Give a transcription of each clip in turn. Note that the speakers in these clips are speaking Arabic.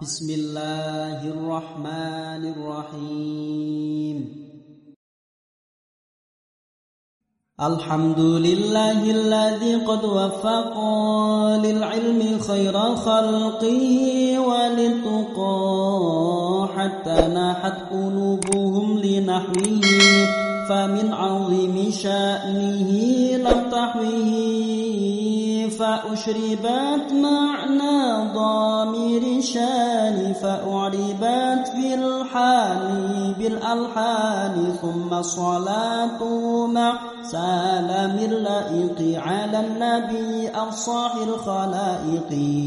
بسم الله الرحمن الرحيم الحمد لله الذي قد وفق للعلم خير خلقه وللتقى حتى ناحت قلوبهم لنحوه فمن عظيم شأنه لم تحويه فأشربت معنى ضامر شان فأعربت في الحال بالألحان ثم الصلاة مع سلام اللائق على النبي أفصح الخلائق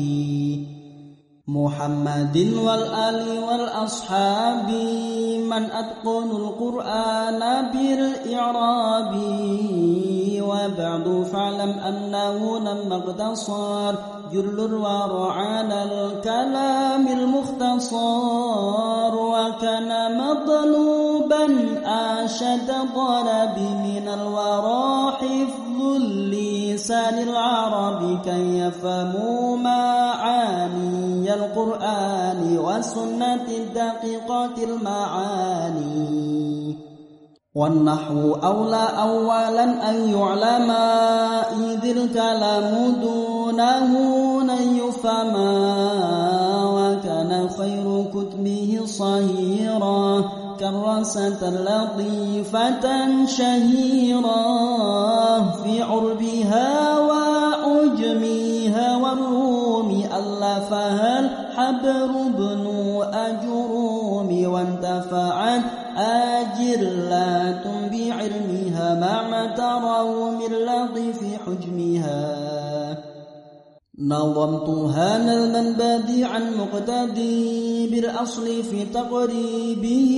محمد والآل والأصحاب من أتقن القرآن بالإعراب وبعد فاعلم أنه لما اقتصر جل الورى على الكلام المختصر وكان مطلوبا أشد ضرب من الورى حفظ اللسان العربي كي يفهموا معاني القرآن والسنة الدقيقة المعاني والنحو أولى أولا أن يعلم إذ الكلام دونه لن يفهم وكان خير كتبه صهيرا كراسة لطيفة شهيرة في عربها وعجمها والروم ألفها الحبر بن أجروم وانتفعت أجلات بعلمها مع تروا من لطيف حجمها نظمتها نظما بديعا مقتدي بالأصل في تقريبه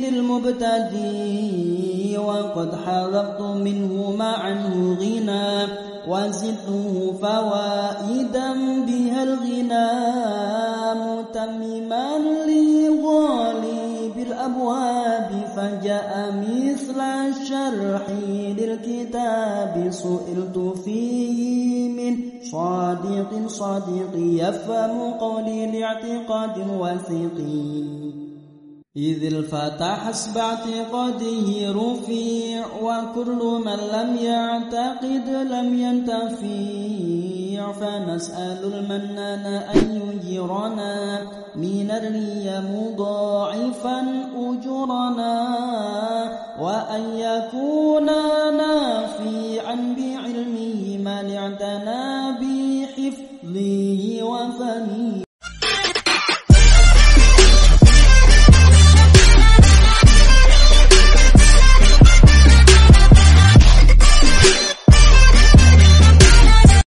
للمبتدي وقد حذقت منه معه غنى وزدته فوائدا بها الغنى متمما لغالب الأبواب فجاء مثل الشرح للكتاب سئلت فيه من صادق يفهم قولي لاعتقاد وثيق إذ الفتى حسب اعتقاده رفيع وكل من لم يعتقد لم ينتفيع فنسأل المنان أن يجيرنا من الرياء مضاعفا أجرنا وأن يكون نافعا بعلمه من اعتنى بحفظه وفهمه